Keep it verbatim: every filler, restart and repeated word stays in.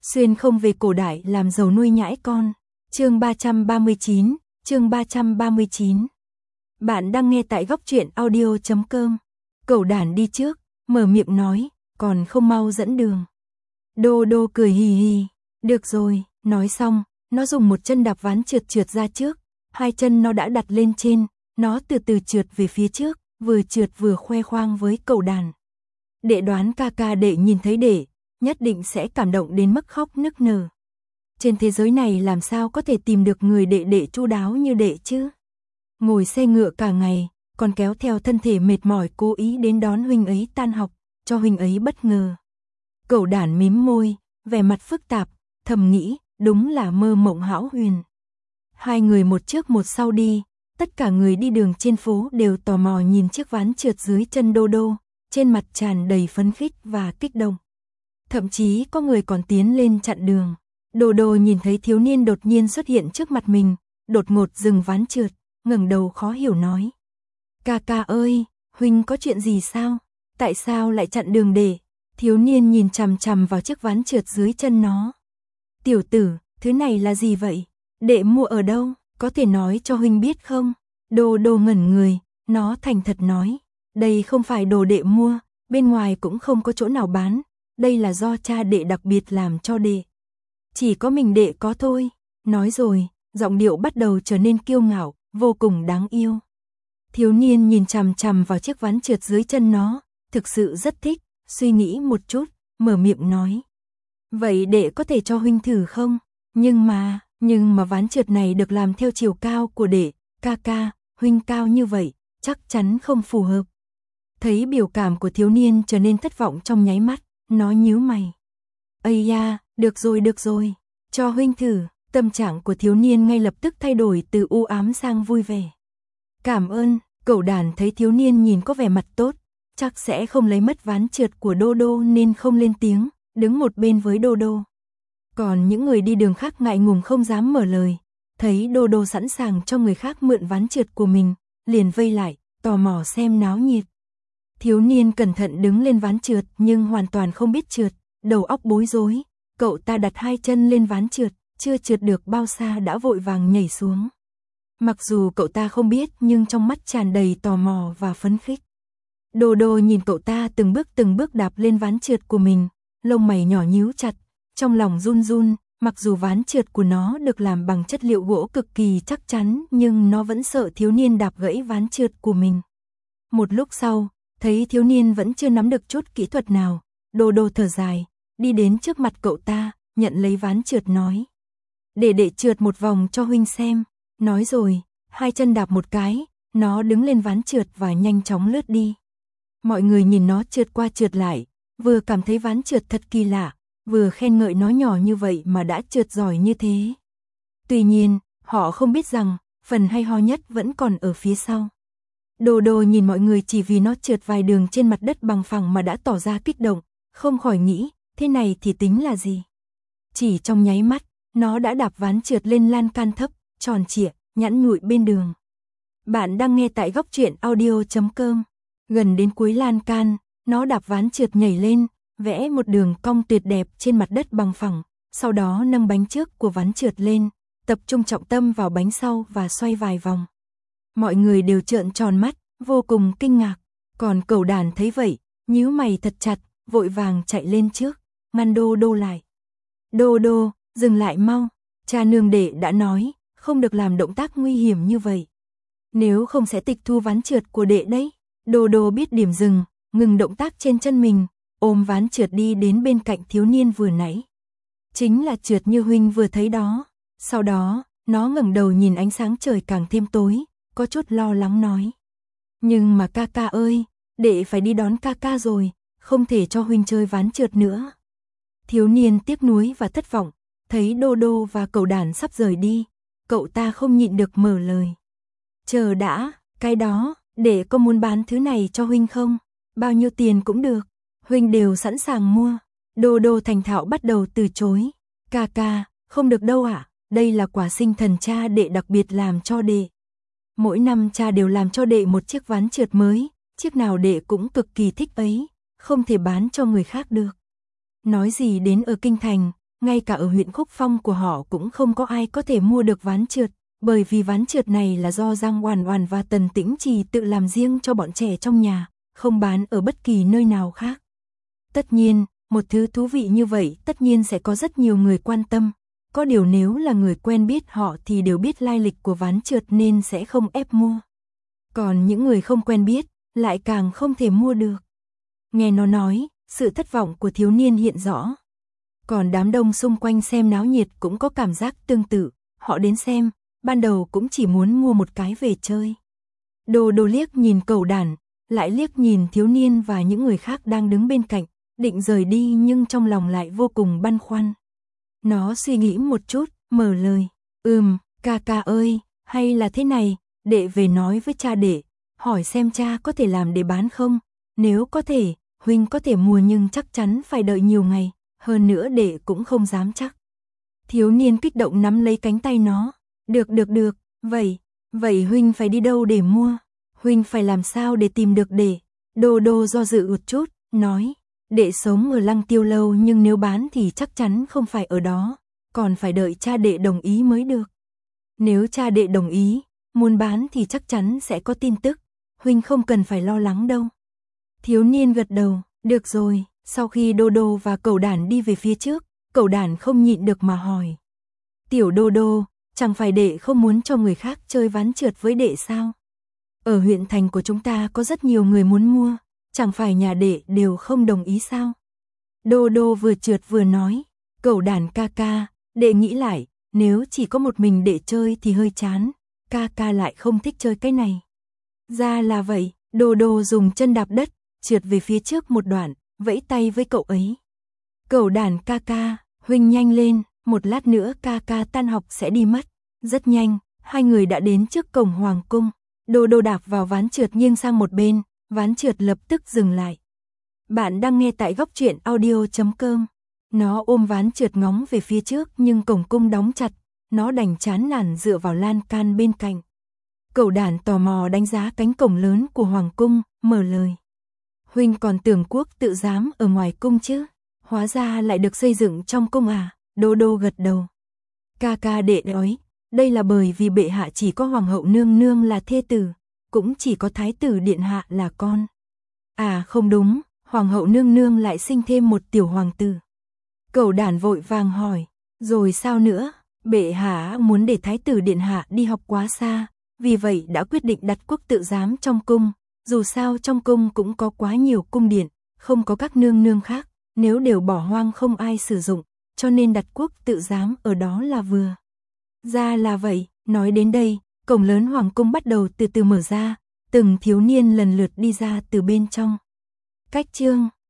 Xuyên không về cổ đại làm giàu nuôi nhãi con. Chương ba trăm ba mươi chín, chương ba trăm ba mươi chín. Bạn đang nghe tại góc truyện audio chấm com. Cẩu đản đi trước, mở miệng nói, còn không mau dẫn đường. Đô đô cười hì hì, được rồi, nói xong, nó dùng một chân đạp ván trượt trượt ra trước, hai chân nó đã đặt lên trên, nó từ từ trượt về phía trước, vừa trượt vừa khoe khoang với cẩu đản. Đệ đoán ca ca đệ nhìn thấy đệ, nhất định sẽ cảm động đến mức khóc nức nở. Trên thế giới này làm sao có thể tìm được người đệ đệ chu đáo như đệ chứ? Ngồi xe ngựa cả ngày, còn kéo theo thân thể mệt mỏi cố ý đến đón huynh ấy tan học, cho huynh ấy bất ngờ. Cẩu đản mím môi, vẻ mặt phức tạp, thầm nghĩ, đúng là mơ mộng hão huyền. Hai người một trước một sau đi, tất cả người đi đường trên phố đều tò mò nhìn chiếc ván trượt dưới chân Đô Đô, trên mặt tràn đầy phấn khích và kích động. Thậm chí có người còn tiến lên chặn đường. Đô Đô nhìn thấy thiếu niên đột nhiên xuất hiện trước mặt mình, đột ngột dừng ván trượt, ngẩng đầu khó hiểu nói. Ca ca ơi, huynh có chuyện gì sao? Tại sao lại chặn đường đệ? Thiếu niên nhìn chằm chằm vào chiếc ván trượt dưới chân nó. Tiểu tử, thứ này là gì vậy? Đệ mua ở đâu? Có thể nói cho huynh biết không? Đô Đô ngẩn người, nó thành thật nói. Đây không phải đồ đệ mua, bên ngoài cũng không có chỗ nào bán. Đây là do cha đệ đặc biệt làm cho đệ. Chỉ có mình đệ có thôi. Nói rồi, giọng điệu bắt đầu trở nên kiêu ngạo, vô cùng đáng yêu. Thiếu niên nhìn chằm chằm vào chiếc ván trượt dưới chân nó, thực sự rất thích, suy nghĩ một chút, mở miệng nói. Vậy đệ có thể cho huynh thử không? Nhưng mà, nhưng mà ván trượt này được làm theo chiều cao của đệ, ca ca, huynh cao như vậy, chắc chắn không phù hợp. Thấy biểu cảm của thiếu niên trở nên thất vọng trong nháy mắt, nó nhíu mày. Ây da, được rồi được rồi, cho huynh thử. Tâm trạng của thiếu niên ngay lập tức thay đổi từ u ám sang vui vẻ. Cảm ơn. Cẩu đản thấy thiếu niên nhìn có vẻ mặt tốt, chắc sẽ không lấy mất ván trượt của Đô Đô nên không lên tiếng, đứng một bên với Đô Đô. Còn những người đi đường khác ngại ngùng không dám mở lời, thấy Đô Đô sẵn sàng cho người khác mượn ván trượt của mình, liền vây lại, tò mò xem náo nhiệt. Thiếu niên cẩn thận đứng lên ván trượt nhưng hoàn toàn không biết trượt, đầu óc bối rối. Cậu ta đặt hai chân lên ván trượt, chưa trượt được bao xa đã vội vàng nhảy xuống. Mặc dù cậu ta không biết nhưng trong mắt tràn đầy tò mò và phấn khích. Đô Đô nhìn cậu ta từng bước từng bước đạp lên ván trượt của mình, lông mày nhỏ nhíu chặt, trong lòng run run, mặc dù ván trượt của nó được làm bằng chất liệu gỗ cực kỳ chắc chắn nhưng nó vẫn sợ thiếu niên đạp gãy ván trượt của mình. Một lúc sau, thấy thiếu niên vẫn chưa nắm được chút kỹ thuật nào, Đô Đô thở dài, đi đến trước mặt cậu ta, nhận lấy ván trượt nói. Để đệ trượt một vòng cho huynh xem. Nói rồi, hai chân đạp một cái, nó đứng lên ván trượt và nhanh chóng lướt đi. Mọi người nhìn nó trượt qua trượt lại, vừa cảm thấy ván trượt thật kỳ lạ, vừa khen ngợi nó nhỏ như vậy mà đã trượt giỏi như thế. Tuy nhiên, họ không biết rằng, phần hay ho nhất vẫn còn ở phía sau. Đô Đô nhìn mọi người chỉ vì nó trượt vài đường trên mặt đất bằng phẳng mà đã tỏ ra kích động, không khỏi nghĩ, thế này thì tính là gì? Chỉ trong nháy mắt, nó đã đạp ván trượt lên lan can thấp, tròn trịa, nhẵn nhụi bên đường. Bạn đang nghe tại góc truyện audio chấm com. Gần đến cuối lan can, nó đạp ván trượt nhảy lên, vẽ một đường cong tuyệt đẹp trên mặt đất bằng phẳng, sau đó nâng bánh trước của ván trượt lên, tập trung trọng tâm vào bánh sau và xoay vài vòng. Mọi người đều trợn tròn mắt, vô cùng kinh ngạc. Còn cẩu đản thấy vậy, nhíu mày thật chặt, vội vàng chạy lên trước, ngăn Đô Đô lại. Đô Đô, dừng lại mau, cha nương đệ đã nói, không được làm động tác nguy hiểm như vậy. Nếu không sẽ tịch thu ván trượt của đệ đấy. Đô Đô biết điểm dừng, ngừng động tác trên chân mình, ôm ván trượt đi đến bên cạnh thiếu niên vừa nãy. Chính là trượt như huynh vừa thấy đó. Sau đó, nó ngẩng đầu nhìn ánh sáng trời càng thêm tối, có chút lo lắng nói. Nhưng mà ca ca ơi, đệ phải đi đón ca ca rồi, không thể cho huynh chơi ván trượt nữa. Thiếu niên tiếc nuối và thất vọng, thấy Đô Đô và cẩu đản sắp rời đi, cậu ta không nhịn được mở lời. Chờ đã, cái đó, để có muốn bán thứ này cho huynh không? Bao nhiêu tiền cũng được, huynh đều sẵn sàng mua. Đô Đô thành thạo bắt đầu từ chối. Ca ca, không được đâu ạ, đây là quà sinh thần cha đệ đặc biệt làm cho đệ. Mỗi năm cha đều làm cho đệ một chiếc ván trượt mới, chiếc nào đệ cũng cực kỳ thích ấy, không thể bán cho người khác được. Nói gì đến ở kinh thành, ngay cả ở huyện Khúc Phong của họ cũng không có ai có thể mua được ván trượt, bởi vì ván trượt này là do Giang Oản Oản và Tần Tĩnh Trì tự làm riêng cho bọn trẻ trong nhà, không bán ở bất kỳ nơi nào khác. Tất nhiên, một thứ thú vị như vậy tất nhiên sẽ có rất nhiều người quan tâm, có điều nếu là người quen biết họ thì đều biết lai lịch của ván trượt nên sẽ không ép mua. Còn những người không quen biết, lại càng không thể mua được. Nghe nó nói, sự thất vọng của thiếu niên hiện rõ. Còn đám đông xung quanh xem náo nhiệt cũng có cảm giác tương tự, họ đến xem, ban đầu cũng chỉ muốn mua một cái về chơi. Đồ Đồ liếc nhìn Cẩu Đản, lại liếc nhìn thiếu niên và những người khác đang đứng bên cạnh, định rời đi nhưng trong lòng lại vô cùng băn khoăn. Nó suy nghĩ một chút, mở lời, ừm, ca ca ơi, hay là thế này, đệ về nói với cha đệ, hỏi xem cha có thể làm để bán không, nếu có thể, huynh có thể mua nhưng chắc chắn phải đợi nhiều ngày, hơn nữa đệ cũng không dám chắc. Thiếu niên kích động nắm lấy cánh tay nó, được được được, vậy, vậy huynh phải đi đâu để mua, huynh phải làm sao để tìm được đệ. Đô Đô do dự một chút, nói, đệ sống ở Lăng Tiêu lâu nhưng nếu bán thì chắc chắn không phải ở đó, còn phải đợi cha đệ đồng ý mới được. Nếu cha đệ đồng ý, muốn bán thì chắc chắn sẽ có tin tức, huynh không cần phải lo lắng đâu. Thiếu niên gật đầu, được rồi. Sau khi Đô Đô và Cẩu Đản đi về phía trước, Cẩu Đản không nhịn được mà hỏi, tiểu Đô Đô, chẳng phải đệ không muốn cho người khác chơi ván trượt với đệ sao? Ở huyện thành của chúng ta có rất nhiều người muốn mua, chẳng phải nhà đệ đều không đồng ý sao? Đô Đô vừa trượt vừa nói, Cẩu Đản ca ca, đệ nghĩ lại, nếu chỉ có một mình đệ chơi thì hơi chán, ca ca lại không thích chơi cái này. Ra là vậy, Đô Đô dùng chân đạp đất, trượt về phía trước một đoạn, vẫy tay với cậu ấy. Cẩu Đản ca ca, huynh nhanh lên, một lát nữa ca ca tan học sẽ đi mất. Rất nhanh, hai người đã đến trước cổng hoàng cung. Đô Đô đạp vào ván trượt nghiêng sang một bên, ván trượt lập tức dừng lại. Bạn đang nghe tại góc truyện audio chấm com. Nó ôm ván trượt ngóng về phía trước nhưng cổng cung đóng chặt, nó đành chán nản dựa vào lan can bên cạnh. Cẩu Đản tò mò đánh giá cánh cổng lớn của hoàng cung, mở lời. Huynh còn tưởng quốc tự giám ở ngoài cung chứ, hóa ra lại được xây dựng trong cung à? Đô Đô gật đầu. Ca ca đệ nói, đây là bởi vì bệ hạ chỉ có hoàng hậu nương nương là thê tử, cũng chỉ có thái tử điện hạ là con. À không đúng, hoàng hậu nương nương lại sinh thêm một tiểu hoàng tử. Cẩu Đản vội vàng hỏi, rồi sao nữa? Bệ hạ muốn để thái tử điện hạ đi học quá xa, vì vậy đã quyết định đặt quốc tự giám trong cung. Dù sao trong cung cũng có quá nhiều cung điện, không có các nương nương khác, nếu đều bỏ hoang không ai sử dụng, cho nên đặt quốc tự giám ở đó là vừa. Ra là vậy, nói đến đây, cổng lớn hoàng cung bắt đầu từ từ mở ra, từng thiếu niên lần lượt đi ra từ bên trong. Cách chương